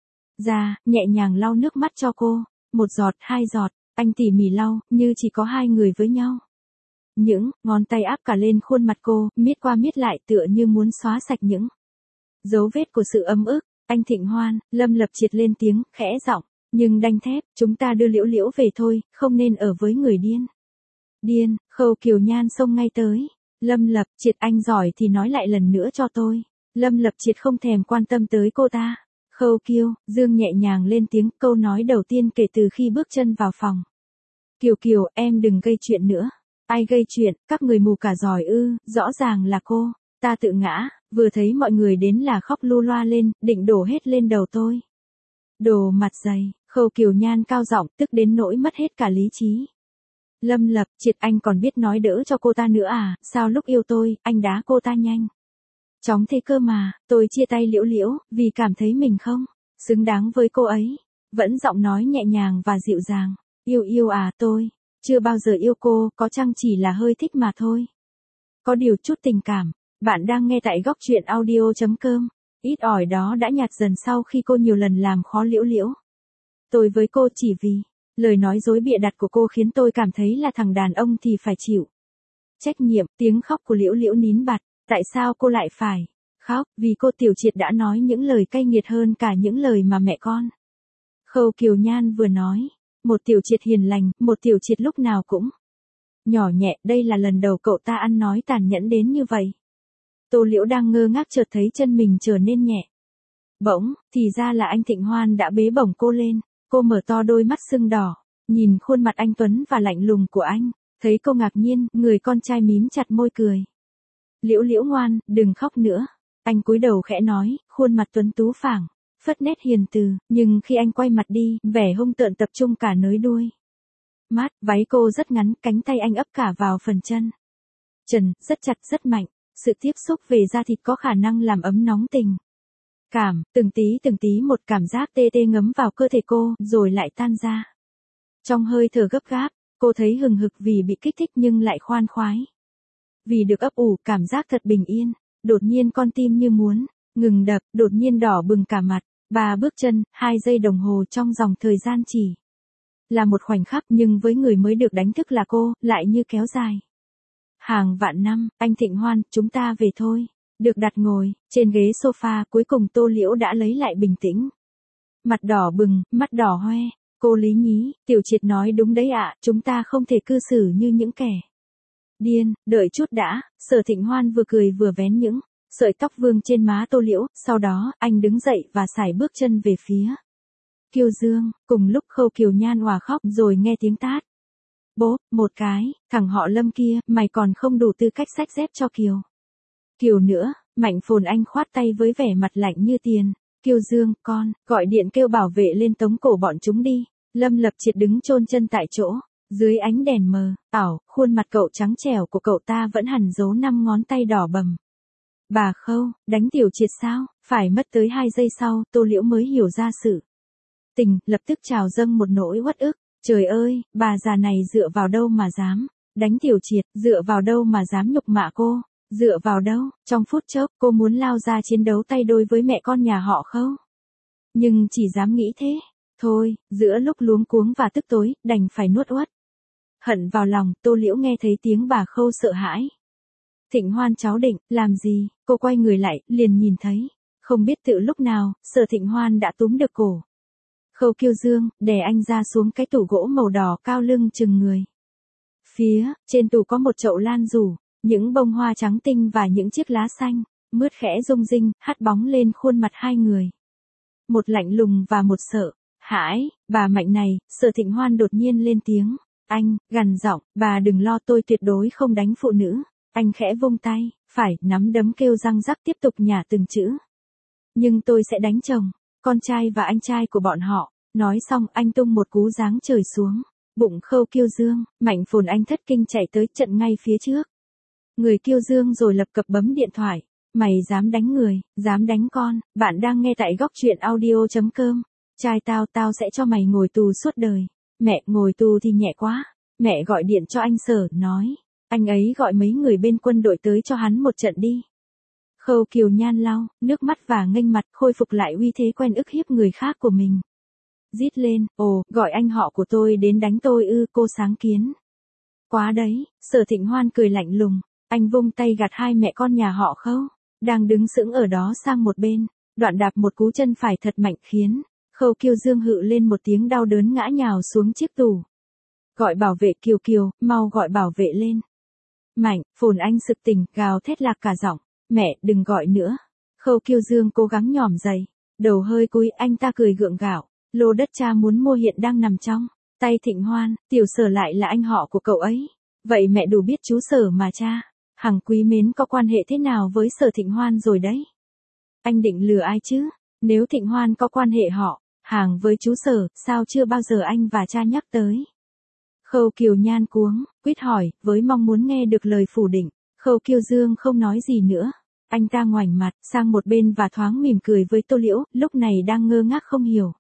ra, nhẹ nhàng lau nước mắt cho cô. 1 giọt, 2 giọt, anh tỉ mỉ lau, như chỉ có 2 người với nhau. Những ngón tay áp cả lên khuôn mặt cô, miết qua miết lại, tựa như muốn xóa sạch những dấu vết của sự ấm ức. Anh Thịnh Hoan. Lâm Lập Triệt lên tiếng, khẽ giọng, nhưng đanh thép, chúng ta đưa Liễu Liễu về thôi, không nên ở với người điên. Điên. Khâu Kiều Nhan xông ngay tới. Lâm Lập Triệt, anh giỏi thì nói lại lần nữa cho tôi. Lâm Lập Triệt không thèm quan tâm tới cô ta. Khâu Kiêu Dương nhẹ nhàng lên tiếng, câu nói đầu tiên kể từ khi bước chân vào phòng. Kiều Kiều, em đừng gây chuyện nữa. Ai gây chuyện, các người mù cả giỏi ư? Rõ ràng là cô ta tự ngã, vừa thấy mọi người đến là khóc lu loa lên, định đổ hết lên đầu tôi. Đồ mặt dày. Khâu Kiều Nhan cao giọng, tức đến nỗi mất hết cả lý trí. Lâm Lập Triệt, anh còn biết nói đỡ cho cô ta nữa à? Sao lúc yêu tôi, anh đá cô ta nhanh chóng thế cơ mà. Tôi chia tay Liễu Liễu, vì cảm thấy mình không xứng đáng với cô ấy. Vẫn giọng nói nhẹ nhàng và dịu dàng. Yêu à, tôi chưa bao giờ yêu cô, có chăng chỉ là hơi thích mà thôi. Có điều chút tình cảm. Bạn đang nghe tại góc truyện audio.com. Ít ỏi đó đã nhạt dần sau khi cô nhiều lần làm khó Liễu Liễu. Tôi với cô chỉ vì lời nói dối bịa đặt của cô khiến tôi cảm thấy là thằng đàn ông thì phải chịu trách nhiệm. Tiếng khóc của Liễu Liễu nín bặt. Tại sao cô lại phải khóc? Vì cô Tiểu Triệt đã nói những lời cay nghiệt hơn cả những lời mà mẹ con Khâu Kiều Nhan vừa nói. Một Tiểu Triệt hiền lành, một Tiểu Triệt lúc nào cũng nhỏ nhẹ, đây là lần đầu cậu ta ăn nói tàn nhẫn đến như vậy. Tô Liễu đang ngơ ngác chợt thấy chân mình trở nên nhẹ bỗng, thì ra là anh Thịnh Hoan đã bế bổng cô lên. Cô mở to đôi mắt sưng đỏ, nhìn khuôn mặt anh tuấn và lạnh lùng của anh. Thấy cô ngạc nhiên, người con trai mím chặt môi cười. Liễu Liễu ngoan, đừng khóc nữa. Anh cúi đầu khẽ nói, khuôn mặt tuấn tú phảng phất nét hiền từ, nhưng khi anh quay mặt đi, vẻ hung tợn tập trung cả nơi đuôi mắt. Váy cô rất ngắn, cánh tay anh ấp cả vào phần chân trần, rất chặt rất mạnh. Sự tiếp xúc về da thịt có khả năng làm ấm nóng tình cảm. Từng tí một cảm giác tê tê ngấm vào cơ thể cô, rồi lại tan ra. Trong hơi thở gấp gáp, cô thấy hừng hực vì bị kích thích nhưng lại khoan khoái vì được ấp ủ, cảm giác thật bình yên. Đột nhiên con tim như muốn ngừng đập, đột nhiên đỏ bừng cả mặt. 3 bước chân, 2 giây đồng hồ trong dòng thời gian chỉ là một khoảnh khắc, nhưng với người mới được đánh thức là cô, lại như kéo dài hàng vạn năm. Anh Thịnh Hoan, chúng ta về thôi. Được đặt ngồi trên ghế sofa, cuối cùng Tô Liễu đã lấy lại bình tĩnh. Mặt đỏ bừng, mắt đỏ hoe. Cô Lý nhí, Tiểu Triệt nói đúng đấy ạ, chúng ta không thể cư xử như những kẻ điên. Đợi chút đã. Sở Thịnh Hoan vừa cười vừa vén những sợi tóc vương trên má Tô Liễu, sau đó, anh đứng dậy và sải bước chân về phía Kiều Dương. Cùng lúc Khâu Kiều Nhan òa khóc rồi nghe tiếng tát. Bốp, một cái, thằng họ Lâm kia, mày còn không đủ tư cách xách dép cho Kiều Kiều nữa. Mạnh Phồn Anh khoát tay với vẻ mặt lạnh như tiền. Kiều Dương, con, gọi điện kêu bảo vệ lên tống cổ bọn chúng đi. Lâm Lập Triệt đứng chôn chân tại chỗ. Dưới ánh đèn mờ, khuôn mặt cậu trắng trẻo của cậu ta vẫn hằn dấu 5 ngón tay đỏ bầm. Bà Khâu, đánh Tiểu Triệt sao? Phải mất tới 2 giây sau, Tô Liễu mới hiểu ra sự tình, lập tức trào dâng một nỗi uất ức. Trời ơi, bà già này dựa vào đâu mà dám đánh Tiểu Triệt, dựa vào đâu mà dám nhục mạ cô, dựa vào đâu? Trong phút chốc, cô muốn lao ra chiến đấu tay đôi với mẹ con nhà họ Khâu. Nhưng chỉ dám nghĩ thế. Thôi, giữa lúc luống cuống và tức tối, đành phải nuốt uất hận vào lòng. Tô Liễu nghe thấy tiếng bà Khâu sợ hãi. Thịnh Hoan cháu định làm gì? Cô quay người lại, liền nhìn thấy. Không biết tự lúc nào, Sở Thịnh Hoan đã túm được cổ Khâu Kiêu Dương, đè anh ra xuống cái tủ gỗ màu đỏ cao lưng chừng người. Phía trên tủ có một chậu lan rủ, những bông hoa trắng tinh và những chiếc lá xanh mướt khẽ rung rinh, hắt bóng lên khuôn mặt hai người. Một lạnh lùng và một sợ hãi. Bà Mạnh này. Sở Thịnh Hoan đột nhiên lên tiếng. Anh, gằn giọng, bà đừng lo, tôi tuyệt đối không đánh phụ nữ. Anh khẽ vung tay, phải, nắm đấm kêu răng rắc tiếp tục nhả từng chữ. Nhưng tôi sẽ đánh chồng, con trai và anh trai của bọn họ. Nói xong, anh tung một cú giáng trời xuống bụng Khâu Kiêu Dương. Mạnh Phồn Anh thất kinh chạy tới chặn ngay phía trước người Kiêu Dương rồi lập cập bấm điện thoại. Mày dám đánh người, dám đánh con. Bạn đang nghe tại góc truyện audio.com. Trai tao sẽ cho mày ngồi tù suốt đời. Mẹ, ngồi tù thì nhẹ quá. Mẹ gọi điện cho anh Sở, nói anh ấy gọi mấy người bên quân đội tới cho hắn một trận đi. Khâu Kiều Nhan lau nước mắt và nghênh mặt, khôi phục lại uy thế quen ức hiếp người khác của mình. Rít lên, ồ, gọi anh họ của tôi đến đánh tôi ư? Cô sáng kiến quá đấy. Sở Thịnh Hoan cười lạnh lùng. Anh vung tay gạt hai mẹ con nhà họ Khâu đang đứng sững ở đó sang một bên, đoạn đạp một cú chân phải thật mạnh khiến Khâu Kiêu Dương hự lên một tiếng đau đớn ngã nhào xuống chiếc tủ. Gọi bảo vệ. Kiều Kiều, mau gọi bảo vệ lên. Mạnh Phồn Anh sực tỉnh, gào thét lạc cả giọng. Mẹ, đừng gọi nữa. Khâu Kiêu Dương cố gắng nhỏm dậy, đầu hơi cúi, anh ta cười gượng gạo. Lô đất cha muốn mua hiện đang nằm trong tay Thịnh Hoan. Tiểu Sở lại là anh họ của cậu ấy. Vậy mẹ đủ biết chú Sở mà cha hằng quý mến có quan hệ thế nào với Sở Thịnh Hoan rồi đấy. Anh định lừa ai chứ? Nếu Thịnh Hoan có quan hệ họ hàng với chú Sở, sao chưa bao giờ anh và cha nhắc tới? Khâu Kiều Nhan cuống quýt hỏi, với mong muốn nghe được lời phủ định. Khâu Kiêu Dương không nói gì nữa. Anh ta ngoảnh mặt sang một bên và thoáng mỉm cười với Tô Liễu, lúc này đang ngơ ngác không hiểu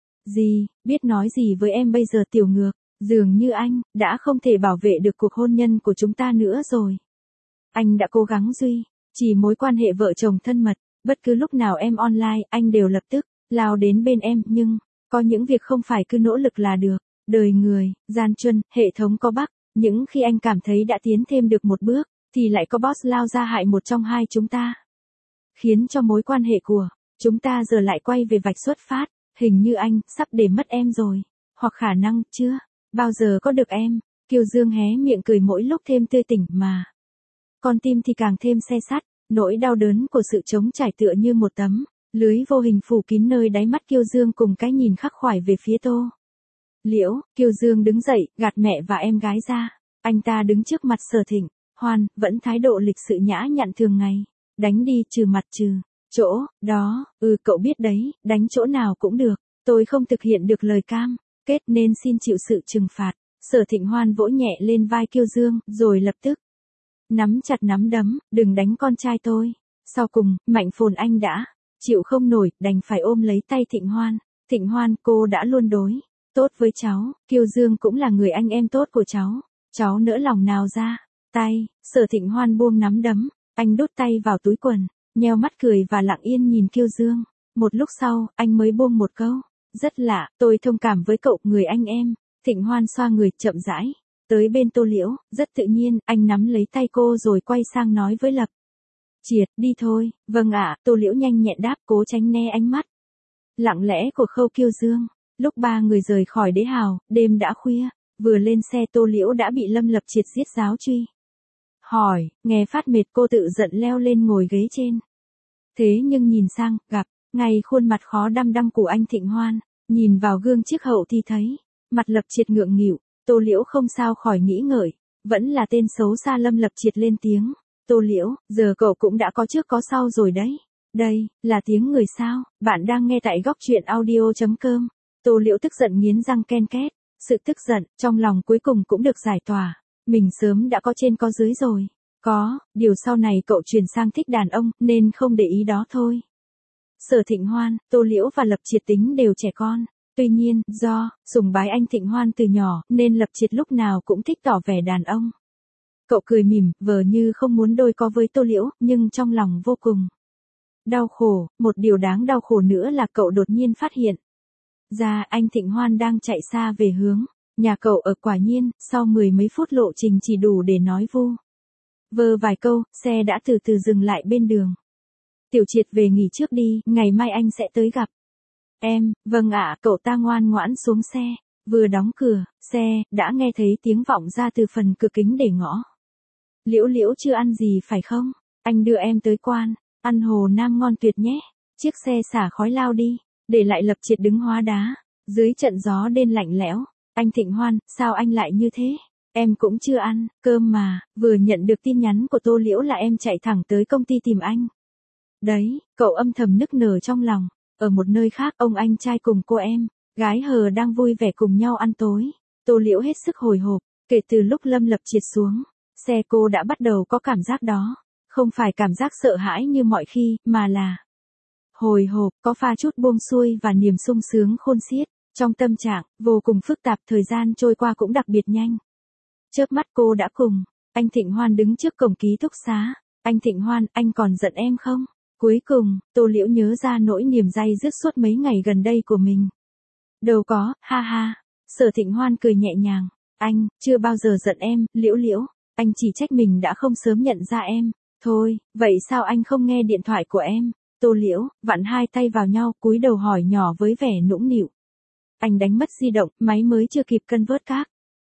gì, biết nói gì với em bây giờ. Tiểu Ngược, dường như anh đã không thể bảo vệ được cuộc hôn nhân của chúng ta nữa rồi. Anh đã cố gắng duy trì mối quan hệ vợ chồng thân mật, bất cứ lúc nào em online, anh đều lập tức lao đến bên em, nhưng có những việc không phải cứ nỗ lực là được. Đời người, gian truân, hệ thống có bug, những khi anh cảm thấy đã tiến thêm được một bước, thì lại có boss lao ra hại một trong hai chúng ta. Khiến cho mối quan hệ của chúng ta giờ lại quay về vạch xuất phát. Hình như anh sắp để mất em rồi, hoặc khả năng chưa bao giờ có được em. Kiều Dương hé miệng cười mỗi lúc thêm tươi tỉnh mà con tim thì càng thêm se sắt. Nỗi đau đớn của sự trống trải tựa như một tấm lưới vô hình phủ kín nơi đáy mắt Kiều Dương cùng cái nhìn khắc khoải về phía Tô Liễu. Kiều Dương đứng dậy, gạt mẹ và em gái ra. Anh ta đứng trước mặt Sở Thịnh Hoan, vẫn thái độ lịch sự nhã nhặn thường ngày. Đánh đi, trừ mặt trừ chỗ đó. Cậu biết đấy, đánh chỗ nào cũng được. Tôi không thực hiện được lời cam kết nên xin chịu sự trừng phạt. Sở Thịnh Hoan vỗ nhẹ lên vai Kiêu Dương, rồi lập tức nắm chặt nắm đấm, đừng đánh con trai tôi. Sau cùng, Mạnh Phồn Anh đã chịu không nổi, đành phải ôm lấy tay Thịnh Hoan. Thịnh Hoan, cô đã luôn đối tốt với cháu, Kiêu Dương cũng là người anh em tốt của cháu nỡ lòng nào ra tay. Sở Thịnh Hoan buông nắm đấm, anh đút tay vào túi quần, nheo mắt cười và lặng yên nhìn Kiêu Dương. Một lúc sau, anh mới buông một câu rất lạ, tôi thông cảm với cậu, người anh em Thịnh Hoan xoa người, chậm rãi, tới bên Tô Liễu, rất tự nhiên, anh nắm lấy tay cô rồi quay sang nói với Lập Triệt, đi thôi. Vâng ạ, Tô Liễu nhanh nhẹn đáp, cố tránh né ánh mắt lặng lẽ của Khâu Kiêu Dương. Lúc ba người rời khỏi đế hào, đêm đã khuya, vừa lên xe Tô Liễu đã bị Lâm Lập Triệt giết giáo truy. Hỏi, nghe phát mệt cô tự giận leo lên ngồi ghế trên. Thế nhưng nhìn sang, gặp ngay khuôn mặt khó đăm đăm của anh Thịnh Hoan, nhìn vào gương chiếc hậu thì thấy mặt Lập Triệt ngượng nghịu. Tô Liễu không sao khỏi nghĩ ngợi, vẫn là tên xấu xa Lâm Lập Triệt lên tiếng. Tô Liễu, giờ cậu cũng đã có trước có sau rồi đấy. Đây, là tiếng người sao, bạn đang nghe tại góc truyện audio.com. Tô Liễu tức giận nghiến răng ken két, sự tức giận, trong lòng cuối cùng cũng được giải tỏa. Mình sớm đã có trên có dưới rồi. Có, điều sau này cậu chuyển sang thích đàn ông, nên không để ý đó thôi. Sở Thịnh Hoan, Tô Liễu và Lập Triệt tính đều trẻ con. Tuy nhiên, do sùng bái anh Thịnh Hoan từ nhỏ, nên Lập Triệt lúc nào cũng thích tỏ vẻ đàn ông. Cậu cười mỉm, vờ như không muốn đôi co với Tô Liễu, nhưng trong lòng vô cùng đau khổ. Một điều đáng đau khổ nữa là cậu đột nhiên phát hiện ra anh Thịnh Hoan đang chạy xa về hướng nhà cậu ở. Quả nhiên, sau 10 mấy phút lộ trình chỉ đủ để nói vu vơ vài câu, xe đã từ từ dừng lại bên đường. Tiểu Triệt về nghỉ trước đi, ngày mai anh sẽ tới gặp em. Vâng ạ, cậu ta ngoan ngoãn xuống xe. Vừa đóng cửa xe, đã nghe thấy tiếng vọng ra từ phần cửa kính để ngõ. Liễu Liễu chưa ăn gì phải không? Anh đưa em tới quán ăn Hồ Nam ngon tuyệt nhé. Chiếc xe xả khói lao đi, để lại Lập Triệt đứng hóa đá. Dưới trận gió đêm lạnh lẽo, anh Thịnh Hoan, sao anh lại như thế? Em cũng chưa ăn cơm mà, vừa nhận được tin nhắn của Tô Liễu là em chạy thẳng tới công ty tìm anh. Đấy, cậu âm thầm nức nở trong lòng. Ở một nơi khác, ông anh trai cùng cô em gái hờ đang vui vẻ cùng nhau ăn tối. Tô Liễu hết sức hồi hộp, kể từ lúc Lâm Lập Triệt xuống xe cô đã bắt đầu có cảm giác đó. Không phải cảm giác sợ hãi như mọi khi, mà là hồi hộp, có pha chút buông xuôi và niềm sung sướng khôn xiết. Trong tâm trạng vô cùng phức tạp, thời gian trôi qua cũng đặc biệt nhanh. Chớp mắt cô đã cùng anh Thịnh Hoan đứng trước cổng ký túc xá. Anh Thịnh Hoan, anh còn giận em không? Cuối cùng, Tô Liễu nhớ ra nỗi niềm day dứt suốt mấy ngày gần đây của mình. Đâu có, ha ha. Sở Thịnh Hoan cười nhẹ nhàng. Anh, chưa bao giờ giận em, Liễu Liễu. Anh chỉ trách mình đã không sớm nhận ra em. Thôi, vậy sao anh không nghe điện thoại của em? Tô Liễu, vặn hai tay vào nhau, cúi đầu hỏi nhỏ với vẻ nũng nịu. Anh đánh mất di động, máy mới chưa kịp cân vớt các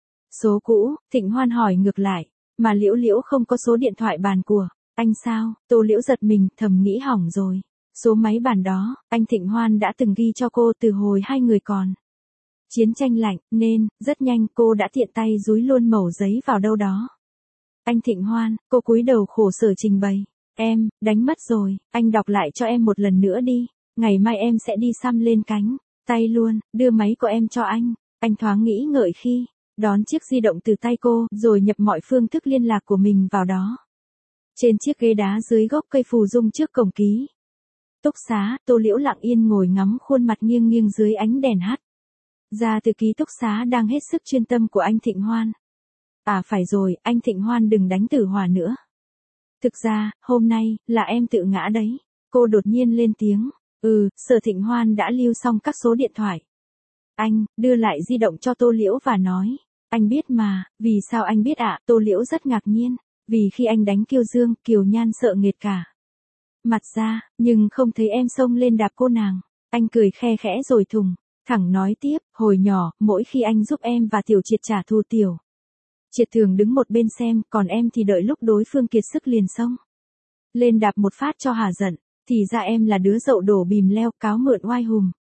số cũ. Thịnh Hoan hỏi ngược lại. Mà Liễu Liễu không có số điện thoại bàn của anh sao? Tô Liễu giật mình, thầm nghĩ hỏng rồi. Số máy bàn đó, anh Thịnh Hoan đã từng ghi cho cô từ hồi hai người còn chiến tranh lạnh, nên, rất nhanh cô đã tiện tay dúi luôn mẩu giấy vào đâu đó. Anh Thịnh Hoan, cô cúi đầu khổ sở trình bày. Em, đánh mất rồi, anh đọc lại cho em một lần nữa đi. Ngày mai em sẽ đi xăm lên cánh tay luôn, đưa máy của em cho anh. Anh thoáng nghĩ ngợi khi đón chiếc di động từ tay cô, rồi nhập mọi phương thức liên lạc của mình vào đó. Trên chiếc ghế đá dưới gốc cây phù dung trước cổng ký túc xá, Tô Liễu lặng yên ngồi ngắm khuôn mặt nghiêng nghiêng dưới ánh đèn hắt ra từ ký túc xá đang hết sức chuyên tâm của anh Thịnh Hoan. À phải rồi, anh Thịnh Hoan đừng đánh tử hỏa nữa. Thực ra, hôm nay, là em tự ngã đấy. Cô đột nhiên lên tiếng. Sở Thịnh Hoan đã lưu xong các số điện thoại. Anh, đưa lại di động cho Tô Liễu và nói. Anh biết mà, vì sao anh biết ạ? Tô Liễu rất ngạc nhiên. Vì khi anh đánh Kiêu Dương, Kiều Nhan sợ nghệt cả mặt ra, nhưng không thấy em xông lên đạp cô nàng. Anh cười khe khẽ rồi thùng thẳng nói tiếp, hồi nhỏ, mỗi khi anh giúp em và Tiểu Triệt trả thù Tiểu Triệt thường đứng một bên xem, còn em thì đợi lúc đối phương kiệt sức liền xông lên đạp một phát cho hả giận. Thì ra em là đứa dậu đổ bìm leo, cáo mượn oai hùm.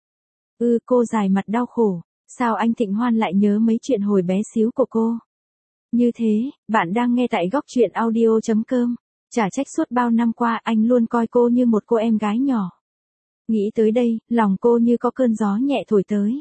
Cô dài mặt đau khổ. Sao anh Thịnh Hoan lại nhớ mấy chuyện hồi bé xíu của cô? Như thế, bạn đang nghe tại góc truyện audio.com. Chả trách suốt bao năm qua anh luôn coi cô như một cô em gái nhỏ. Nghĩ tới đây, lòng cô như có cơn gió nhẹ thổi tới.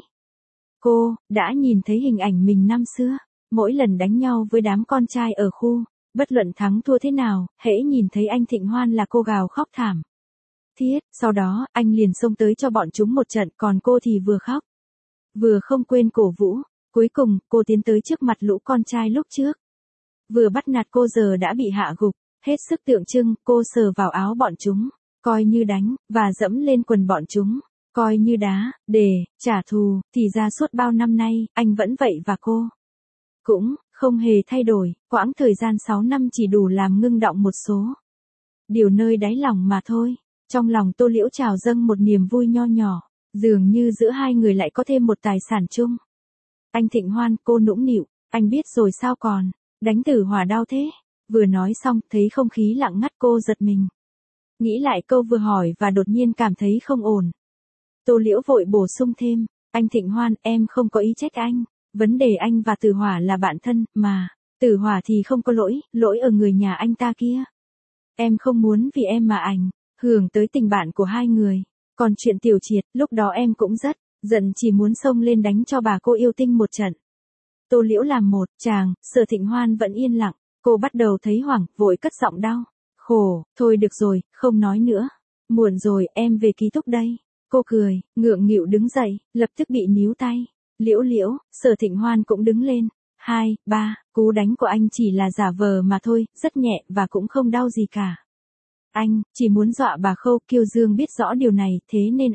Cô đã nhìn thấy hình ảnh mình năm xưa, mỗi lần đánh nhau với đám con trai ở khu, bất luận thắng thua thế nào, hễ nhìn thấy anh Thịnh Hoan là cô gào khóc thảm thiết. Sau đó, anh liền xông tới cho bọn chúng một trận, còn cô thì vừa khóc vừa không quên cổ vũ. Cuối cùng, cô tiến tới trước mặt lũ con trai lúc trước vừa bắt nạt cô giờ đã bị hạ gục. Hết sức tượng trưng, cô sờ vào áo bọn chúng, coi như đánh, và dẫm lên quần bọn chúng. Coi như đá, để, trả thù, thì ra suốt bao năm nay, anh vẫn vậy và cô cũng không hề thay đổi, quãng thời gian 6 năm chỉ đủ làm ngưng đọng một số điều nơi đáy lòng mà thôi. Trong lòng Tô Liễu trào dâng một niềm vui nho nhỏ, dường như giữa hai người lại có thêm một tài sản chung. Anh Thịnh Hoan, cô nũng nịu, anh biết rồi sao còn, đánh Tử Hỏa đau thế. Vừa nói xong, thấy không khí lặng ngắt cô giật mình. Nghĩ lại câu vừa hỏi và đột nhiên cảm thấy không ổn. Tô Liễu vội bổ sung thêm, anh Thịnh Hoan, em không có ý trách anh, vấn đề anh và Tử Hỏa là bạn thân, mà, Tử Hỏa thì không có lỗi, lỗi ở người nhà anh ta kia. Em không muốn vì em mà ảnh hưởng tới tình bạn của hai người. Còn chuyện Tiểu Triệt, lúc đó em cũng rất giận, chỉ muốn xông lên đánh cho bà cô yêu tinh một trận. Tô Liễu làm một chàng, Sở Thịnh Hoan vẫn yên lặng, cô bắt đầu thấy hoảng, vội cất giọng đau khổ, thôi được rồi, không nói nữa. Muộn rồi, em về ký túc đây. Cô cười, ngượng nghịu đứng dậy, lập tức bị níu tay. Liễu Liễu, Sở Thịnh Hoan cũng đứng lên. 2, 3, cú đánh của anh chỉ là giả vờ mà thôi, rất nhẹ và cũng không đau gì cả. Anh chỉ muốn dọa bà Khâu. Kiêu Dương biết rõ điều này, thế nên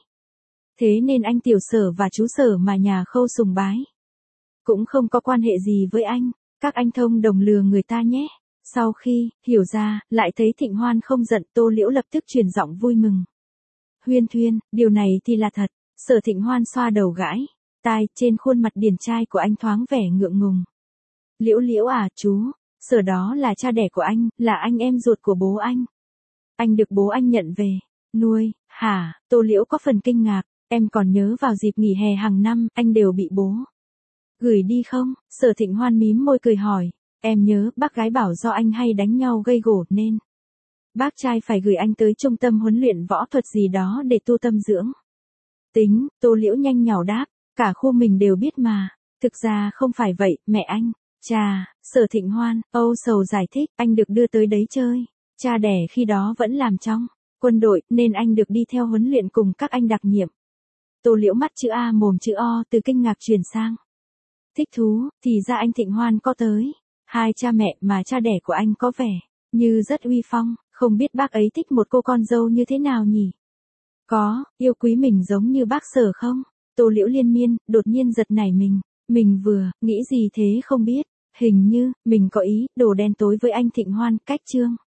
anh Tiểu Sở và chú Sở mà nhà Khâu sùng bái cũng không có quan hệ gì với anh, các anh thông đồng lừa người ta nhé. Sau khi hiểu ra, lại thấy Thịnh Hoan không giận, Tô Liễu lập tức truyền giọng vui mừng. Huyên Thuyên, điều này thì là thật. Sở Thịnh Hoan xoa đầu gãi tai, trên khuôn mặt điển trai của anh thoáng vẻ ngượng ngùng. Liễu Liễu à, chú Sở đó là cha đẻ của anh, là anh em ruột của bố anh. Anh được bố anh nhận về nuôi, hả? Tô Liễu có phần kinh ngạc, em còn nhớ vào dịp nghỉ hè hàng năm, anh đều bị bố gửi đi không? Sở Thịnh Hoan mím môi cười hỏi, em nhớ, bác gái bảo do anh hay đánh nhau gây gổ nên bác trai phải gửi anh tới trung tâm huấn luyện võ thuật gì đó để tu tâm dưỡng tính. Tô Liễu nhanh nhảu đáp, cả khu mình đều biết mà. Thực ra không phải vậy, mẹ anh. Chà, Sở Thịnh Hoan, âu sầu giải thích, anh được đưa tới đấy chơi. Cha đẻ khi đó vẫn làm trong quân đội, nên anh được đi theo huấn luyện cùng các anh đặc nhiệm. Tô Liễu mắt chữ A mồm chữ O, từ kinh ngạc chuyển sang thích thú, thì ra anh Thịnh Hoan có tới hai cha mẹ, mà cha đẻ của anh có vẻ như rất uy phong, không biết bác ấy thích một cô con dâu như thế nào nhỉ? Có, yêu quý mình giống như bác Sở không? Tô Liễu liên miên, đột nhiên giật nảy mình vừa nghĩ gì thế không biết, hình như mình có ý đồ đen tối với anh Thịnh Hoan. Cách chương